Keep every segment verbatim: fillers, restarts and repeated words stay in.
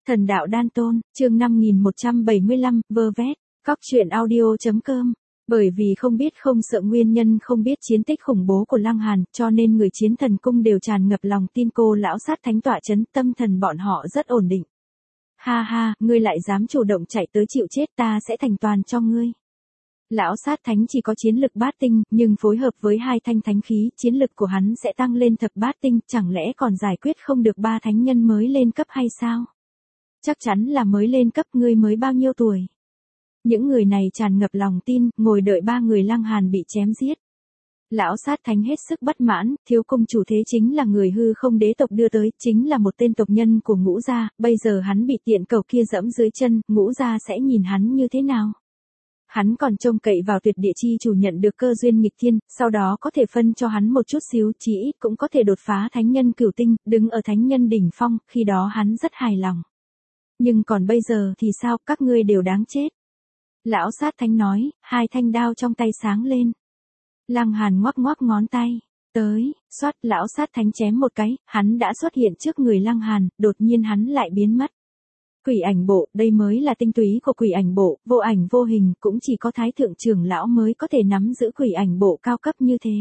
Thần đạo đan tôn, chương năm nghìn một trăm bảy mươi lăm, vơ vét, cóc truyện audio.com. Bởi vì không biết không sợ nguyên nhân không biết chiến tích khủng bố của Lăng Hàn, cho nên người Chiến Thần Cung đều tràn ngập lòng tin cô lão sát thánh tọa chấn, tâm thần bọn họ rất ổn định. Ha ha, ngươi lại dám chủ động chạy tới chịu chết, ta sẽ thành toàn cho ngươi. Lão sát thánh chỉ có chiến lực bát tinh, nhưng phối hợp với hai thanh thánh khí, chiến lực của hắn sẽ tăng lên thập bát tinh, chẳng lẽ còn giải quyết không được ba thánh nhân mới lên cấp hay sao? Chắc chắn là mới lên cấp. Ngươi mới bao nhiêu tuổi? Những người này tràn ngập lòng tin, ngồi đợi ba người Lăng Hàn bị chém giết. Lão sát thánh hết sức bất mãn, thiếu cung chủ thế chính là người hư không đế tộc đưa tới, chính là một tên tộc nhân của Ngũ gia, bây giờ hắn bị tiện cầu kia dẫm dưới chân, Ngũ gia sẽ nhìn hắn như thế nào? Hắn còn trông cậy vào tuyệt địa chi chủ nhận được cơ duyên nghịch thiên, sau đó có thể phân cho hắn một chút xíu, chỉ ít cũng có thể đột phá thánh nhân cửu tinh, đứng ở thánh nhân đỉnh phong, khi đó hắn rất hài lòng. Nhưng còn bây giờ thì sao, các ngươi đều đáng chết. Lão sát thánh nói, hai thanh đao trong tay sáng lên. Lăng Hàn ngoắc ngoắc ngón tay, tới, xoát, lão sát thánh chém một cái, hắn đã xuất hiện trước người Lăng Hàn, đột nhiên hắn lại biến mất. Quỷ ảnh bộ, đây mới là tinh túy của quỷ ảnh bộ, vô ảnh vô hình, cũng chỉ có thái thượng trưởng lão mới có thể nắm giữ quỷ ảnh bộ cao cấp như thế.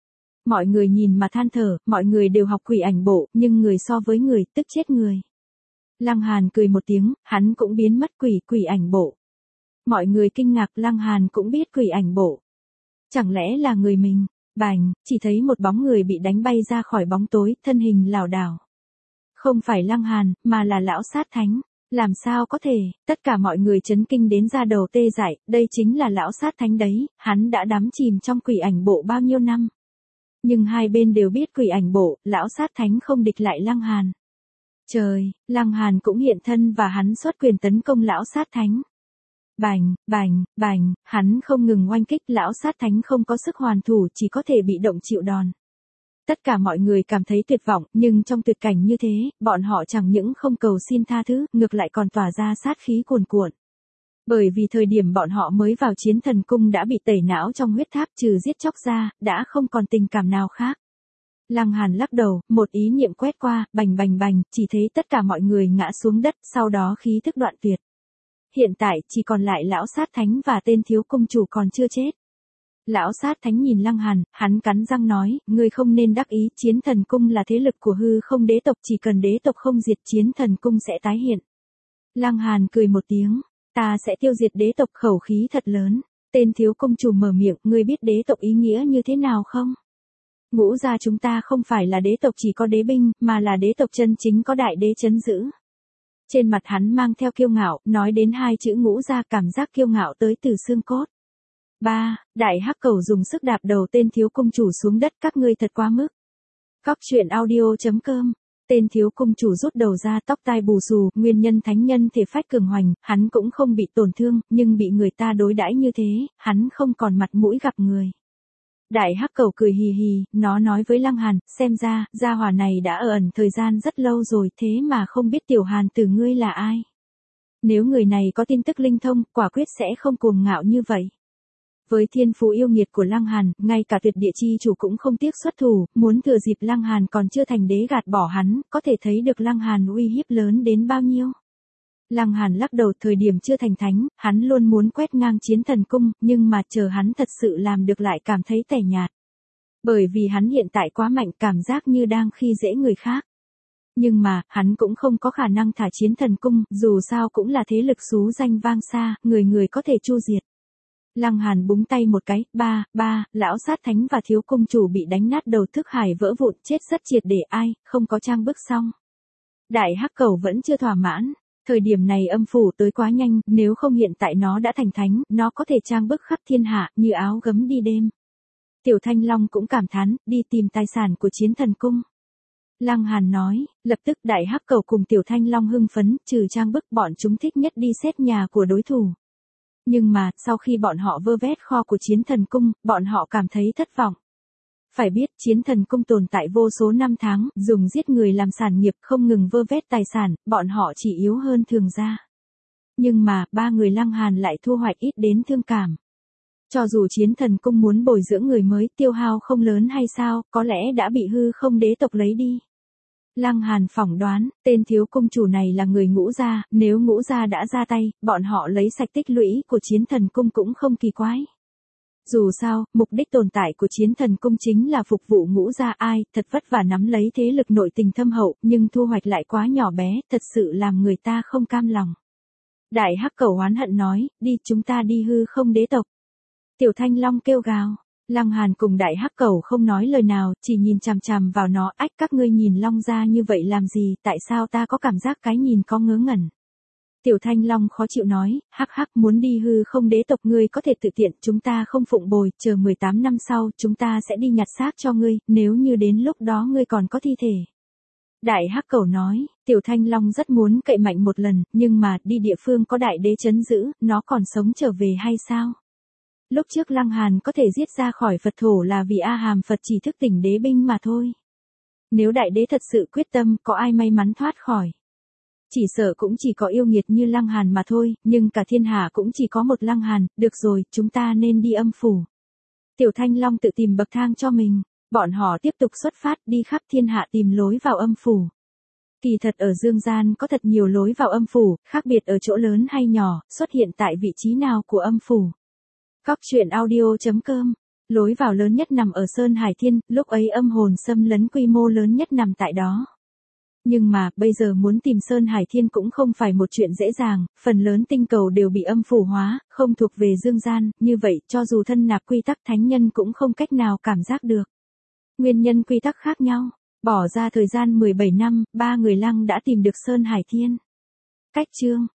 Mọi người nhìn mà than thở, mọi người đều học quỷ ảnh bộ, nhưng người so với người, tức chết người. Lăng Hàn cười một tiếng, hắn cũng biến mất. Quỷ, quỷ ảnh bộ. Mọi người kinh ngạc, Lăng Hàn cũng biết quỷ ảnh bộ. Chẳng lẽ là người mình? Bành, chỉ thấy một bóng người bị đánh bay ra khỏi bóng tối, thân hình lảo đảo. Không phải Lăng Hàn, mà là lão sát thánh. Làm sao có thể, tất cả mọi người chấn kinh đến da đầu tê dại, đây chính là lão sát thánh đấy, hắn đã đắm chìm trong quỷ ảnh bộ bao nhiêu năm. Nhưng hai bên đều biết quỷ ảnh bộ, lão sát thánh không địch lại Lăng Hàn. Trời, Lăng Hàn cũng hiện thân và hắn xuất quyền tấn công lão sát thánh. Bành, bành, bành, hắn không ngừng oanh kích, lão sát thánh không có sức hoàn thủ, chỉ có thể bị động chịu đòn. Tất cả mọi người cảm thấy tuyệt vọng, nhưng trong tuyệt cảnh như thế, bọn họ chẳng những không cầu xin tha thứ, ngược lại còn tỏa ra sát khí cuồn cuộn. Bởi vì thời điểm bọn họ mới vào Chiến Thần Cung đã bị tẩy não trong huyết tháp, trừ giết chóc ra, đã không còn tình cảm nào khác. Lăng Hàn lắc đầu, một ý niệm quét qua, bành bành bành, chỉ thấy tất cả mọi người ngã xuống đất, sau đó khí thức đoạn tuyệt. Hiện tại, chỉ còn lại lão sát thánh và tên thiếu cung chủ còn chưa chết. Lão sát thánh nhìn Lăng Hàn, hắn cắn răng nói, ngươi không nên đắc ý, Chiến Thần Cung là thế lực của hư không đế tộc, chỉ cần đế tộc không diệt Chiến Thần Cung sẽ tái hiện. Lăng Hàn cười một tiếng, ta sẽ tiêu diệt đế tộc, khẩu khí thật lớn. Tên thiếu cung chủ mở miệng, ngươi biết đế tộc ý nghĩa như thế nào không? Ngũ gia chúng ta không phải là đế tộc chỉ có đế binh, mà là đế tộc chân chính có đại đế chấn giữ. Trên mặt hắn mang theo kiêu ngạo, nói đến hai chữ ngũ gia cảm giác kiêu ngạo tới từ xương cốt. Ba, đại hắc cầu dùng sức đạp đầu tên thiếu cung chủ xuống đất, các ngươi thật quá mức. Cóc truyện audio.com. Tên thiếu cung chủ rút đầu ra, tóc tai bù xù, nguyên nhân thánh nhân thể phách cường hoành, hắn cũng không bị tổn thương, nhưng bị người ta đối đãi như thế, hắn không còn mặt mũi gặp người. Đại hắc cầu cười hì hì, nó nói với Lăng Hàn, xem ra, gia hỏa này đã ở ẩn thời gian rất lâu rồi, thế mà không biết tiểu Hàn từ ngươi là ai. Nếu người này có tin tức linh thông, quả quyết sẽ không cuồng ngạo như vậy. Với thiên phú yêu nghiệt của Lăng Hàn, ngay cả tuyệt địa chi chủ cũng không tiếc xuất thủ, muốn thừa dịp Lăng Hàn còn chưa thành đế gạt bỏ hắn, có thể thấy được Lăng Hàn uy hiếp lớn đến bao nhiêu. Lăng Hàn lắc đầu, thời điểm chưa thành thánh, hắn luôn muốn quét ngang Chiến Thần Cung, nhưng mà chờ hắn thật sự làm được lại cảm thấy tẻ nhạt. Bởi vì hắn hiện tại quá mạnh, cảm giác như đang khi dễ người khác. Nhưng mà, hắn cũng không có khả năng thả Chiến Thần Cung, dù sao cũng là thế lực xú danh vang xa, người người có thể chu diệt. Lăng Hàn búng tay một cái, ba, ba, lão sát thánh và thiếu cung chủ bị đánh nát đầu, thức hải vỡ vụn, chết rất triệt để, ai, không có trang bức xong. Đại hắc cầu vẫn chưa thỏa mãn. Thời điểm này âm phủ tới quá nhanh, nếu không hiện tại nó đã thành thánh, nó có thể trang bức khắp thiên hạ, như áo gấm đi đêm. Tiểu Thanh Long cũng cảm thán, đi tìm tài sản của Chiến Thần Cung. Lăng Hàn nói, lập tức đại hắc cầu cùng Tiểu Thanh Long hưng phấn, trừ trang bức bọn chúng thích nhất đi xét nhà của đối thủ. Nhưng mà, sau khi bọn họ vơ vét kho của Chiến Thần Cung, bọn họ cảm thấy thất vọng. Phải biết, Chiến Thần Cung tồn tại vô số năm tháng, dùng giết người làm sản nghiệp, không ngừng vơ vét tài sản, bọn họ chỉ yếu hơn thường gia. Nhưng mà, ba người Lăng Hàn lại thu hoạch ít đến thương cảm. Cho dù Chiến Thần Cung muốn bồi dưỡng người mới, tiêu hao không lớn hay sao, có lẽ đã bị hư không đế tộc lấy đi. Lăng Hàn phỏng đoán, tên thiếu cung chủ này là người Ngũ gia, nếu Ngũ gia đã ra tay, bọn họ lấy sạch tích lũy của Chiến Thần Cung cũng không kỳ quái. Dù sao, mục đích tồn tại của Chiến Thần Cung chính là phục vụ Ngũ gia, ai, thật vất vả nắm lấy thế lực nội tình thâm hậu, nhưng thu hoạch lại quá nhỏ bé, thật sự làm người ta không cam lòng. Đại Hắc Cẩu oán hận nói, đi chúng ta đi hư không đế tộc. Tiểu Thanh Long kêu gào. Lăng Hàn cùng Đại Hắc Cẩu không nói lời nào, chỉ nhìn chằm chằm vào nó, ách các ngươi nhìn Long gia như vậy làm gì, tại sao ta có cảm giác cái nhìn có ngớ ngẩn. Tiểu Thanh Long khó chịu nói, hắc hắc muốn đi hư không đế tộc ngươi có thể tự tiện, chúng ta không phụng bồi, chờ mười tám năm sau, chúng ta sẽ đi nhặt xác cho ngươi, nếu như đến lúc đó ngươi còn có thi thể. Đại Hắc Cẩu nói, Tiểu Thanh Long rất muốn cậy mạnh một lần, nhưng mà, đi địa phương có đại đế trấn giữ, nó còn sống trở về hay sao? Lúc trước Lăng Hàn có thể giết ra khỏi Phật thổ là vì A Hàm Phật chỉ thức tỉnh đế binh mà thôi. Nếu đại đế thật sự quyết tâm, có ai may mắn thoát khỏi? Chỉ sợ cũng chỉ có yêu nghiệt như Lăng Hàn mà thôi, nhưng cả thiên hạ cũng chỉ có một Lăng Hàn, được rồi, chúng ta nên đi âm phủ. Tiểu Thanh Long tự tìm bậc thang cho mình, bọn họ tiếp tục xuất phát đi khắp thiên hạ tìm lối vào âm phủ. Kỳ thật ở dương gian có thật nhiều lối vào âm phủ, khác biệt ở chỗ lớn hay nhỏ, xuất hiện tại vị trí nào của âm phủ. Cóc truyện audio chấm com. Lối vào lớn nhất nằm ở Sơn Hải Thiên, lúc ấy âm hồn xâm lấn quy mô lớn nhất nằm tại đó. Nhưng mà, bây giờ muốn tìm Sơn Hải Thiên cũng không phải một chuyện dễ dàng, phần lớn tinh cầu đều bị âm phủ hóa, không thuộc về dương gian, như vậy, cho dù thân nạp quy tắc thánh nhân cũng không cách nào cảm giác được. Nguyên nhân quy tắc khác nhau, bỏ ra thời gian mười bảy năm, ba người Lăng đã tìm được Sơn Hải Thiên. Cách chương